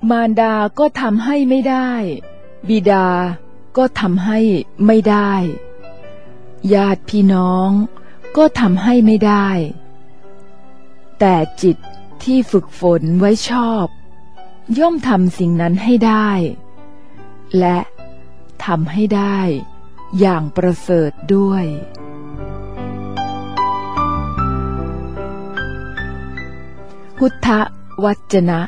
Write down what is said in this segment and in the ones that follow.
มารดาก็ทำให้ไม่ได้บิดาก็ทำให้ไม่ได้ญาติพี่น้องก็ทำให้ไม่ได้แต่จิตที่ฝึกฝนไว้ชอบย่อมทำสิ่งนั้นให้ได้และทำให้ได้อย่างประเสริฐด้วยพุทธวจนะ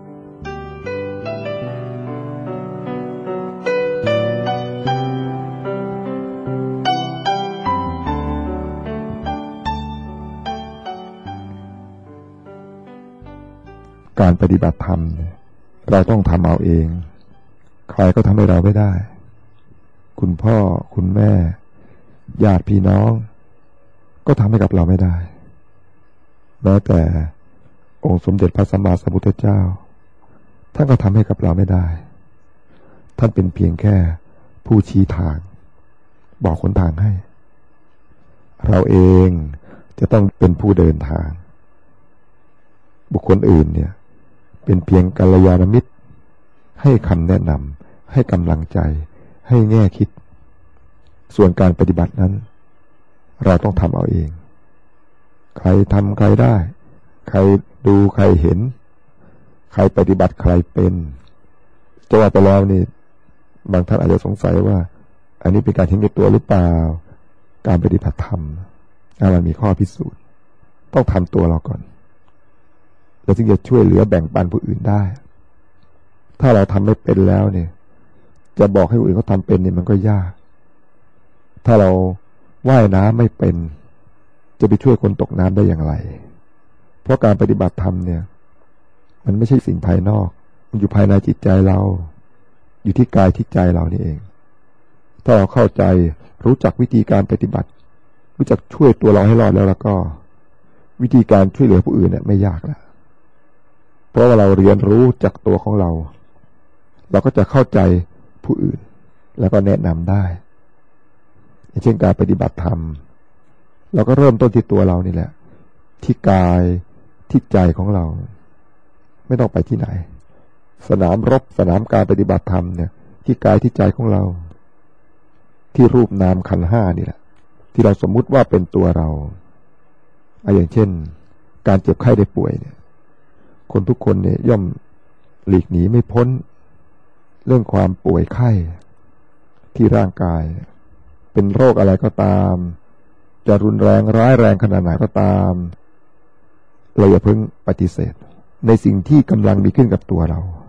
การปฏิบัติธรรมเราต้องทำเอาเองใครก็ทำให้เราไม่ได้คุณพ่อคุณแม่ญาติพี่น้องก็ทำให้กับเราไม่ได้แม้แต่องค์สมเด็จพระสัมมาสัมพุทธเจ้าท่านก็ทำให้กับเราไม่ได้ท่านเป็นเพียงแค่ผู้ชี้ทางบอกหนทางให้เราเองจะต้องเป็นผู้เดินทางบุคคลอื่นเนี่ยเป็นเพียงกัลยาณมิตรให้คำแนะนำให้กำลังใจให้แง่คิดส่วนการปฏิบัตินั้นเราต้องทำเอาเองใครทำใครได้ใครดูใครเห็นใครปฏิบัติใครเป็นจะว่าไปแล้วนี่บางท่านอาจจะสงสัยว่าอันนี้เป็นการเห็นแก่ตัวหรือเปล่าการปฏิบัติธรรมมันมีข้อพิสูจน์ต้องทำตัวเราก่อนเราจึงจะช่วยเหลือแบ่งปันผู้อื่นได้ถ้าเราทำไม่เป็นแล้วเนี่ยจะบอกให้ผู้อื่นเขาทำเป็นเนี่ยมันก็ยากถ้าเราว่ายน้ำไม่เป็นจะไปช่วยคนตกน้ำได้อย่างไรเพราะการปฏิบัติธรรมเนี่ยมันไม่ใช่สิ่งภายนอกมันอยู่ภายในจิตใจเราอยู่ที่กายที่ใจเรานี่เองถ้าเราเข้าใจรู้จักวิธีการปฏิบัติรู้จักช่วยตัวเราให้รอดแล้วก็วิธีการช่วยเหลือผู้อื่นเนี่ยไม่ยากแล้วเพราะว่าเราเรียนรู้จากตัวของเราเราก็จะเข้าใจผู้อื่นแล้วก็แนะนำได้อย่างเช่นการปฏิบัติธรรมเราก็เริ่มต้นที่ตัวเรานี่แหละที่กายที่ใจของเราไม่ต้องไปที่ไหนสนามรบสนามการปฏิบัติธรรมเนี่ยที่กายที่ใจของเราที่รูปนามขันธ์ห้านี่แหละที่เราสมมุติว่าเป็นตัวเราอย่างเช่นการเจ็บไข้ได้ป่วยเนี่ยคนทุกคนเนี่ยย่อมหลีกหนีไม่พ้นเรื่องความป่วยไข้ที่ร่างกายเป็นโรคอะไรก็ตามจะรุนแรงร้ายแรงขนาดไหนก็ตามเราอย่าเพิ่งปฏิเสธในสิ่งที่กำลังมีขึ้นกับตัว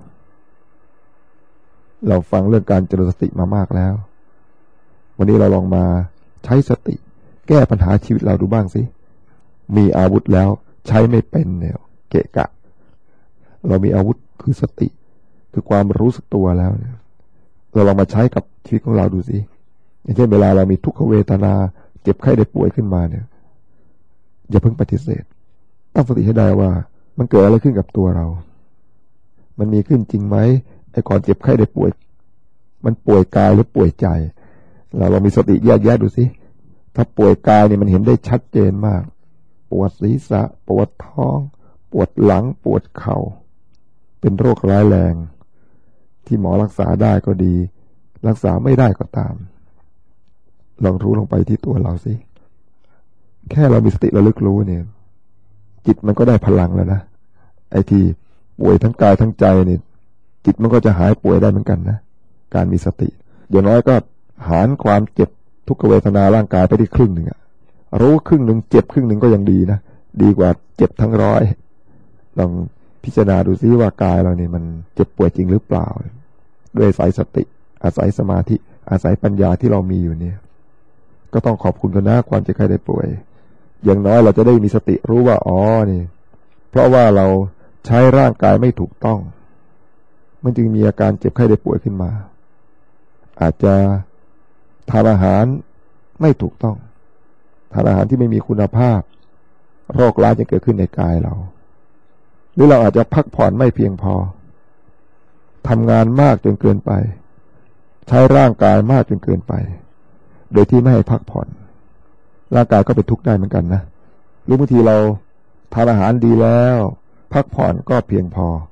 เราฟังเรื่องการเจริญสติมามากแล้ววันนี้เราลองมาใช้สติแก้ปัญหาชีวิตเราดูบ้างสิมีอาวุธแล้วใช้ไม่เป็นเนี่ยเกะกะเรามีอาวุธคือสติคือความรู้สึกตัวแล้วเนี่ยเราลองมาใช้กับชีวิตของเราดูสิอย่างเช่นเวลาเรามีทุกขเวทนาเจ็บไข้ได้ป่วยขึ้นมาเนี่ยอย่าเพิ่งปฏิเสธตั้งสติให้ได้ว่ามันเกิดอะไรขึ้นกับตัวเรามันมีขึ้นจริงไหมไอ้ก่อนเจ็บไข้ได้ป่วยมันป่วยกายหรือป่วยใจเราลองมีสติแยกแยะดูสิถ้าป่วยกายเนี่ยมันเห็นได้ชัดเจนมากปวดศีรษะปวดท้องปวดหลังปวดเข่าเป็นโรคร้ายแรงที่หมอรักษาได้ก็ดีรักษาไม่ได้ก็ตามลองรู้ลงไปที่ตัวเราสิแค่เรามีสติระลึกรู้เนี่ยจิตมันก็ได้พลังแล้วนะไอ้ที่ป่วยทั้งกายทั้งใจเนี่ยจิตมันก็จะหายป่วยได้เหมือนกันนะการมีสติอย่างน้อยก็หารความเจ็บทุกขเวทนาร่างกายไปได้ครึ่งหนึ่งรู้ครึ่งหนึ่งเจ็บครึ่งหนึ่งก็ยังดีนะดีกว่าเจ็บทั้งร้อยลองพิจารณาดูซิว่ากายเราเนี่ยมันเจ็บป่วยจริงหรือเปล่าด้วยอาศัยสติอาศัยสมาธิอาศัยปัญญาที่เรามีอยู่เนี่ยก็ต้องขอบคุณกันนะความเจ็บไข้ได้ป่วยอย่างน้อยเราจะได้มีสติรู้ว่าอ๋อนี่เพราะว่าเราใช้ร่างกายไม่ถูกต้องมันจึงมีอาการเจ็บไข้ได้ป่วยขึ้นมาอาจจะทานอาหารไม่ถูกต้องทานอาหารที่ไม่มีคุณภาพโรคร้ายจะเกิดขึ้นในกายเราหรือเราอาจจะพักผ่อนไม่เพียงพอทำงานมากจนเกินไปใช้ร่างกายมากจนเกินไปโดยที่ไม่ให้พักผ่อนร่างกายก็เป็นทุกข์ได้เหมือนกันนะหรือบางทีเราทานอาหารดีแล้วพักผ่อนก็เพียงพอ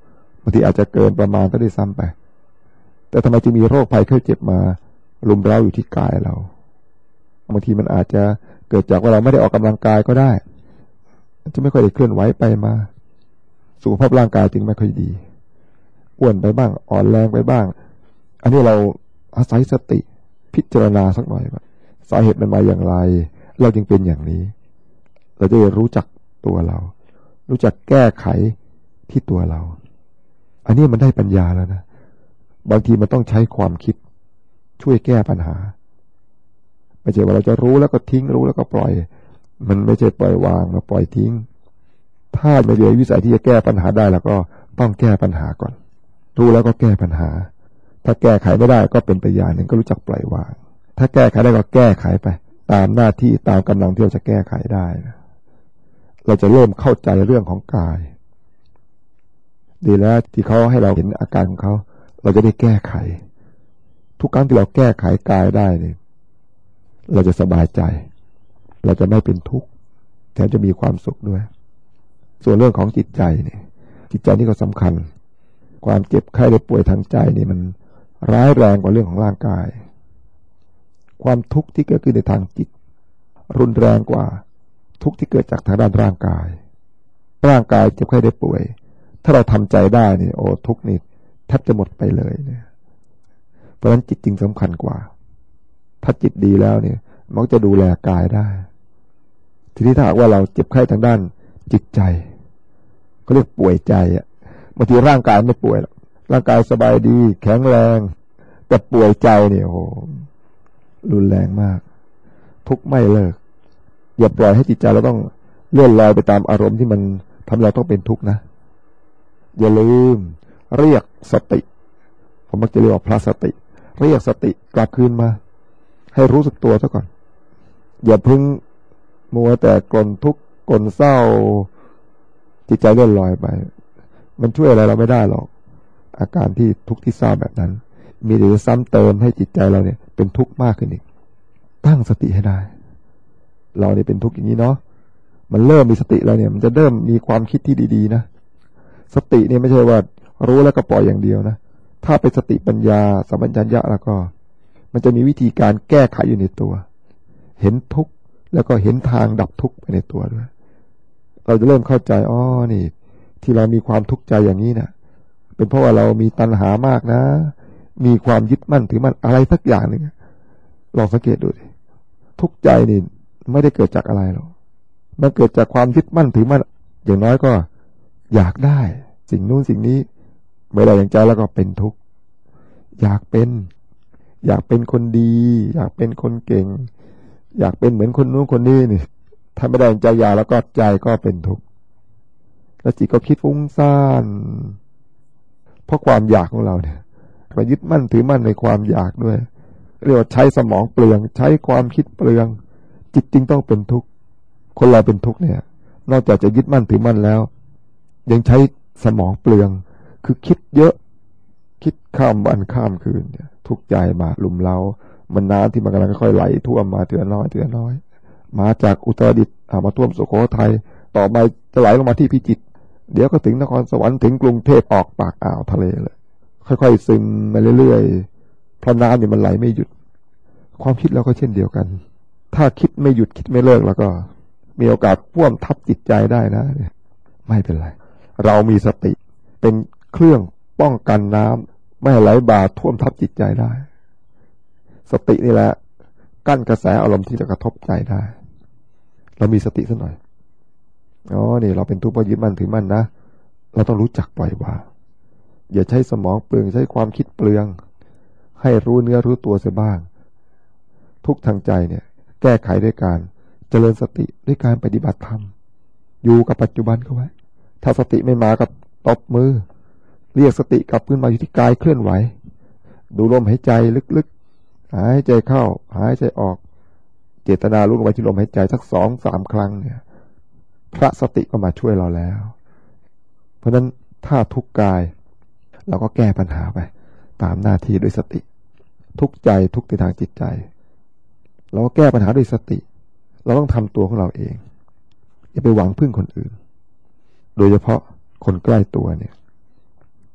างทีอาจจะเกินประมาณก็ได้ซ้ำไปแต่ทำไมจึงมีโรคภัยไข้เจ็บมารุมเร้าอยู่ที่กายเราบางทีมันอาจจะเกิดจากว่าเราไม่ได้ออกกำลังกายก็ได้จะไม่ค่อยได้เคลื่อนไหวไปมาสุขภาพร่างกายจึงไม่ค่อยดีอ้วนไปบ้างอ่อนแรงไปบ้างอันนี้เราอาศัยสติพิจารณาสักหน่อยว่าสาเหตุมันมาอย่างไรเราจึงเป็นอย่างนี้เราจะรู้จักตัวเรารู้จักแก้ไขที่ตัวเราอันนี้มันได้ปัญญาแล้วนะบางทีมันต้องใช้ความคิดช่วยแก้ปัญหาไม่ใช่ว่าเราจะรู้แล้วก็ทิ้งรู้แล้วก็ปล่อยมันไม่ใช่ปล่อยวางมาปล่อยทิ้งถ้าไม่มีวิสัยที่จะแก้ปัญหาได้แล้วก็ต้องแก้ปัญหาก่อนรู้แล้วก็แก้ปัญหาถ้าแก้ไขไม่ได้ก็เป็นไปอย่างหนึ่งก็รู้จักปล่อยวางถ้าแก้ไขได้ก็แก้ไขไปตามหน้าที่ตามกำลังที่เราจะแก้ไขได้นะเราจะเริ่มเข้าใจเรื่องของกายดีแล้วที่เขาให้เราเห็นอาการของเขาเราจะได้แก้ไขทุกครั้งที่เราแก้ไขกายได้เนี่ยเราจะสบายใจเราจะไม่เป็นทุกข์แถมจะมีความสุขด้วยส่วนเรื่องของจิตใจเนี่ยจิตใจนี่ก็สำคัญความเจ็บไข้ได้ป่วยทางใจนี่มันร้ายแรงกว่าเรื่องของร่างกายความทุกข์ที่เกิดขึ้นในทางจิตรุนแรงกว่าทุกข์ที่เกิดจากทางด้านร่างกายเจ็บไข้ได้ป่วยถ้าเราทำใจได้นี่โอ้ทุกข์นี่แทบจะหมดไปเลยเนี่ยเพราะฉะนั้นจิตจริงสำคัญกว่าถ้าจิตดีแล้วเนี่ยมันก็จะดูแลกายได้ทีนี้ถ้าหากว่าเราเจ็บไข้ทางด้านจิตใจเขาเรียกป่วยใจอ่ะบางทีร่างกายไม่ป่วยหรอกร่างกายสบายดีแข็งแรงแต่ป่วยใจเนี่ยโอ้รุนแรงมากทุกข์ไม่เลิกอย่าปล่อยให้จิตใจเราต้องเลื่อนลอยไปตามอารมณ์ที่มันทำเราต้องเป็นทุกข์นะอย่าลืมเรียกสติผมมักจะเรียกว่าพระสติเรียกสติกลับคืนมาให้รู้สึกตัวซะก่อนอย่าพึ่งมัวแต่กลนทุกข์กลนเศร้าจิตใจเลื่อนลอยไปมันช่วยอะไรเราไม่ได้หรอกอาการที่ทุกข์ที่เศร้าแบบนั้นมีแต่จะซ้ำเติมให้จิตใจเราเนี่ยเป็นทุกข์มากขึ้นอีกตั้งสติให้ได้เราเนี่ยเป็นทุกข์อย่างนี้เนาะมันเริ่มมีสติแล้วเนี่ยมันจะเริ่มมีความคิดที่ดีๆนะสติเนี่ยไม่ใช่ว่ารู้แล้วก็ปล่อยอย่างเดียวนะถ้าเป็นสติปัญญาสัมปชัญญะแล้วก็มันจะมีวิธีการแก้ไขอยู่ในตัวเห็นทุกข์แล้วก็เห็นทางดับทุกข์ไปในตัวด้วยเราจะเริ่มเข้าใจอ๋อนี่ที่เรามีความทุกข์ใจอย่างนี้นะเป็นเพราะว่าเรามีตัณหามากนะมีความยึดมั่นถือมั่นอะไรสักอย่างหนึ่งลองสังเกตดูดิทุกข์ใจนี่ไม่ได้เกิดจากอะไรหรอกมันเกิดจากความยึดมั่นถือมั่นอย่างน้อยก็อยากได้สิ่งนู้นสิ่งนี้ไม่ได้อย่างใจแล้วก็เป็นทุกข์อยากเป็นคนดีอยากเป็นคนเก่งอยากเป็นเหมือนคนนู้นคนนี้นี่ถ้าไม่ได้อย่างใจอยากแล้วก็ใจก็เป็นทุกข์แล้วจิตก็คิดฟุ้งซ่านเพราะความอยากของเราเนี่ยไปยึดมั่นถือมั่นในความอยากด้วยเรียกว่าใช้สมองเปลืองใช้ความคิดเปลืองจิตจริงต้องเป็นทุกข์คนเราเป็นทุกข์เนี่ยนอกจากจะยึดมั่นถือมั่นแล้วยังใช้สมองเปลืองคือคิดเยอะคิดข้ามวันข้ามคืนเนี่ยทุกข์ใจมาลุมเร้ามันน้ำที่มันกำลังค่อยไหลท่วมมาเถื่อน้อยมาจากอุตรดิตถ์มาท่วมสุโขทัยต่อไปจะไหลลงมาที่พิจิตรเดี๋ยวก็ถึงนครสวรรค์ถึงกรุงเทพออกปากอ่าวทะเลเลยค่อยๆซึมมาเรื่อยๆเพราะน้ำเนี่ยมันไหลไม่หยุดความคิดเราก็เช่นเดียวกันถ้าคิดไม่หยุดคิดไม่เลิกแล้วก็มีโอกาสพ่วงทับจิตใจได้นะไม่เป็นไรเรามีสติเป็นเครื่องป้องกันน้ำไม่ให้ไหลบ่าท่วมทับจิตใจได้สตินี่แหละกั้นกระแสอารมณ์ที่จะกระทบใจได้เรามีสติสักหน่อยอ๋อนี่เราเป็นทุกข์เพราะยึดมั่นถือมั่นนะเราต้องรู้จักปล่อยวางอย่าใช้สมองเปลืองใช้ความคิดเปลืองให้รู้เนื้อรู้ตัวเสียบ้างทุกทางใจเนี่ยแก้ไขด้วยการเจริญสติด้วยการปฏิบัติธรรมอยู่กับปัจจุบันเข้าไว้ถ้าสติไม่มาก็ตบมือเรียกสติกลับขึ้นมาอยู่ที่กายเคลื่อนไหวดูลมหายใจลึกๆหายใจเข้าหายใจออกเจตนารู้ลงไปที่ลมหายใจสัก 2-3 ครั้งเนี่ยพระสติก็มาช่วยเราแล้วเพราะฉะนั้นถ้าทุกข์กายเราก็แก้ปัญหาไปตามหน้าที่ด้วยสติทุกข์ใจทุกข์ในทางจิตใจเราก็แก้ปัญหาด้วยสติเราต้องทำตัวของเราเองอย่าไปหวังพึ่งคนอื่นโดยเฉพาะคนใกล้ตัวเนี่ย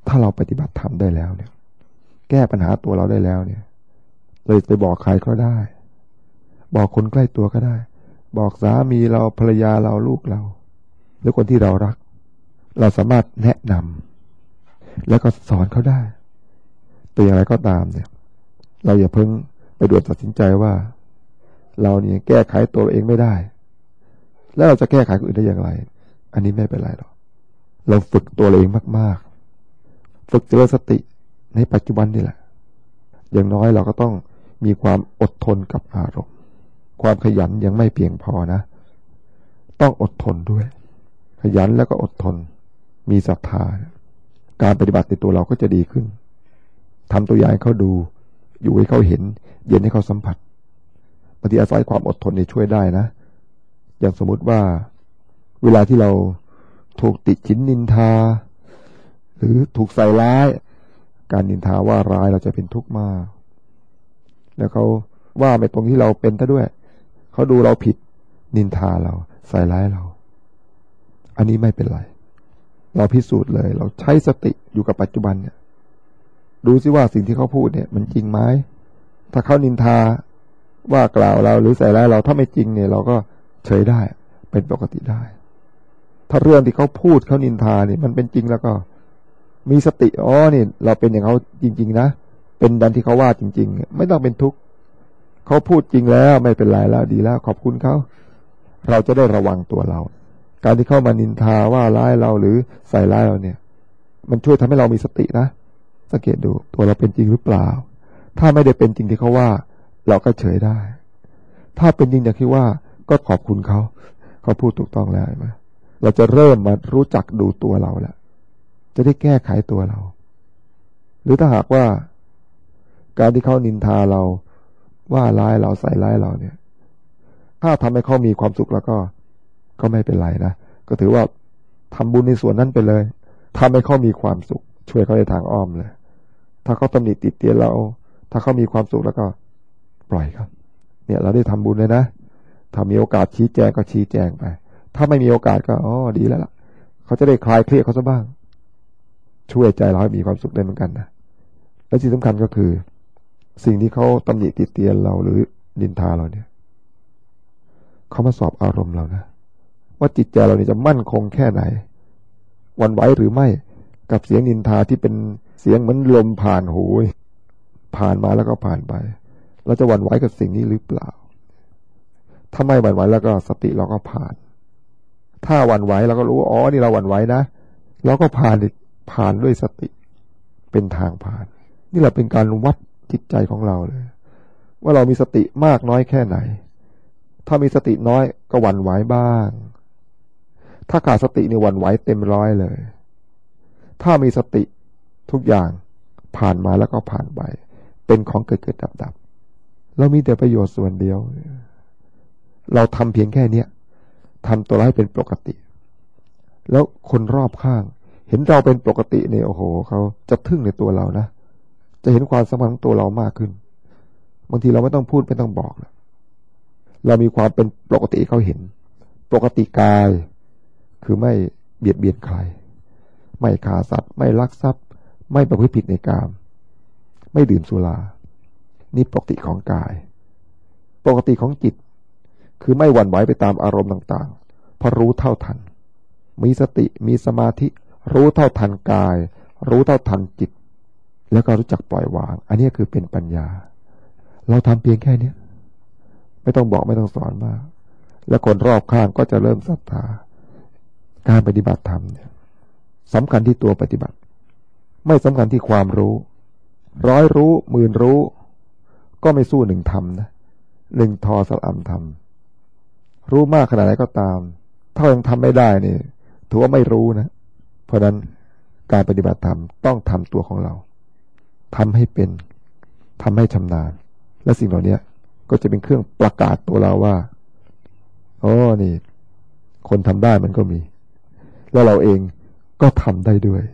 ถ้าเราปฏิบัติธรรมได้แล้วเนี่ยแก้ปัญหาตัวเราได้แล้วเนี่ยเลยไปบอกใครก็ได้บอกคนใกล้ตัวก็ได้บอกสามีเราภรรยาเราลูกเราหรือคนที่เรารักเราสามารถแนะนำแล้วก็สอนเขาได้ตัวอย่างไรก็ตามเนี่ยเราอย่าเพิ่งไปด่วนตัดสินใจว่าเราเนี่ยแก้ไขตัวเองไม่ได้แล้วเราจะแก้ไขคนอื่นได้อย่างไรอันนี้ไม่เป็นไรหรอกเราฝึกตัวเองมากๆฝึกเจริญสติในปัจจุบันนี่แหละอย่างน้อยเราก็ต้องมีความอดทนกับอารมณ์ความขยันยังไม่เพียงพอนะต้องอดทนด้วยขยันแล้วก็อดทนมีศรัทธาการปฏิบัติในตัวเราก็จะดีขึ้นทำตัวอย่างให้เขาดูอยู่ให้เขาเห็นเย็นให้เขาสัมผัสบางทีอาศัยความอดทนนี่ช่วยได้นะอย่างสมมุติว่าเวลาที่เราถูกติฉินนินทาหรือถูกใส่ร้ายการนินทาว่าร้ายเราจะเป็นทุกข์มากแล้วเขาว่าไม่ตรงที่เราเป็นซะด้วยเขาดูเราผิดนินทาเราใส่ร้ายเราอันนี้ไม่เป็นไรเราพิสูจน์เลยเราใช้สติอยู่กับปัจจุบันเนี่ยดูซิว่าสิ่งที่เขาพูดเนี่ยมันจริงไหมถ้าเขานินทาว่ากล่าวเราหรือใส่ร้ายเราถ้าไม่จริงเนี่ยเราก็เฉยได้เป็นปกติได้ถ้าเรื่องที่เขาพูดเขานินทาเนี่ยมันเป็นจริงแล้วก็มีสติอ๋อนี่เราเป็นอย่างเขาจริงๆนะเป็นดังที่เขาว่าจริงๆไม่ต้องเป็นทุกข์เขาพูดจริงแล้วไม่เป็นไรแล้วดีแล้วขอบคุณเขาเราจะได้ระวังตัวเราการที่เข้ามานินทาว่าร้ายเราหรือใส่ร้ายเราเนี่ยมันช่วยทำให้เรามีสตินะสังเกตดูตัวเราเป็นจริงหรือเปล่าถ้าไม่ได้เป็นจริงที่เขาว่าเราก็เฉยได้ถ้าเป็นจริงอย่างที่ว่าก็ขอบคุณเขาพูดถูกต้องแล้วใช่ไหมเราจะเริ่มมารู้จักดูตัวเราแล้วจะได้แก้ไขตัวเราหรือถ้าหากว่าการที่เขานินทาเราว่าร้ายเราใส่ร้ายเราเนี่ยถ้าทำให้เขามีความสุขแล้วก็ไม่เป็นไรนะก็ถือว่าทำบุญในส่วนนั้นไปเลยทำให้เขามีความสุขช่วยเขาในทางอ้อมเลยถ้าเขาตำหนิติเตียนเราถ้าเขามีความสุขแล้วก็ปล่อยครับเนี่ยเราได้ทำบุญเลยนะถ้ามีโอกาสชี้แจงก็ชี้แจงไปถ้าไม่มีโอกาสก็ดีแล้วล่ะเขาจะได้คลายเครียดเขาซะบ้างช่วยใจเราให้มีความสุขได้เหมือนกันนะและที่สำคัญก็คือสิ่งที่เขาตำหนิติเตียนเราหรือนินทาเราเนี่ยเขามาสอบอารมณ์เรานะว่าจิตใจเราเนี่ยจะมั่นคงแค่ไหนหวั่นไหวหรือไม่กับเสียงนินทาที่เป็นเสียงเหมือนลมผ่านหูผ่านมาแล้วก็ผ่านไปเราจะหวั่นไหวกับสิ่งนี้หรือเปล่าถ้าไม่หวั่นไหวแล้วก็สติเราก็ผ่านถ้าหวั่นไหวเราก็รู้อ๋อนี่เราหวั่นไหวนะเราก็ผ่านด้วยสติเป็นทางผ่านนี่แหละเป็นการวัดจิตใจของเราเลยว่าเรามีสติมากน้อยแค่ไหนถ้ามีสติน้อยก็หวั่นไหวบ้างถ้าขาดสตินี่หวั่นไหวเต็มร้อยเลยถ้ามีสติทุกอย่างผ่านมาแล้วก็ผ่านไปเป็นของเกิดดับเรามีแต่ประโยชน์ส่วนเดียวเราทำเพียงแค่เนี้ยทำตัวเราให้เป็นปกติแล้วคนรอบข้างเห็นเราเป็นปกติเนี่ยโอ้โหเขาจะทึ่งในตัวเรานะจะเห็นความสำคัญของตัวเรามากขึ้นบางทีเราไม่ต้องพูดไม่ต้องบอกนะเรามีความเป็นปกติเขาเห็นปกติกายคือไม่เบียดเบียนใครไม่ฆ่าสัตว์ไม่ลักทรัพย์ไม่ประพฤติผิดในกามไม่ดื่มสุรานี่ปกติของกายปกติของจิตคือไม่หวั่นไหวไปตามอารมณ์ต่างๆเพราะรู้เท่าทันมีสติมีสมาธิรู้เท่าทันกายรู้เท่าทันจิตแล้วก็รู้จักปล่อยวางอันนี้คือเป็นปัญญาเราทำเพียงแค่นี้ไม่ต้องบอกไม่ต้องสอนมากแล้วคนรอบข้างก็จะเริ่มศรัทธาการปฏิบัติธรรมเนี่ยสำคัญที่ตัวปฏิบัติไม่สำคัญที่ความรู้ร้อยรู้หมื่นรู้ก็ไม่สู้หนึ่งธรรมนะหนึ่งทอสลัมธรรมรู้มากขนาดไหนก็ตามถ้ายังทำไม่ได้นี่ถือว่าไม่รู้นะเพราะนั้นการปฏิบัติธรรมต้องทำตัวของเราทำให้เป็นทำให้ชำนาญและสิ่งเหล่านี้ก็จะเป็นเครื่องประกาศตัวเราว่าอ๋อนี่คนทำได้มันก็มีแล้วเราเองก็ทำได้ด้วย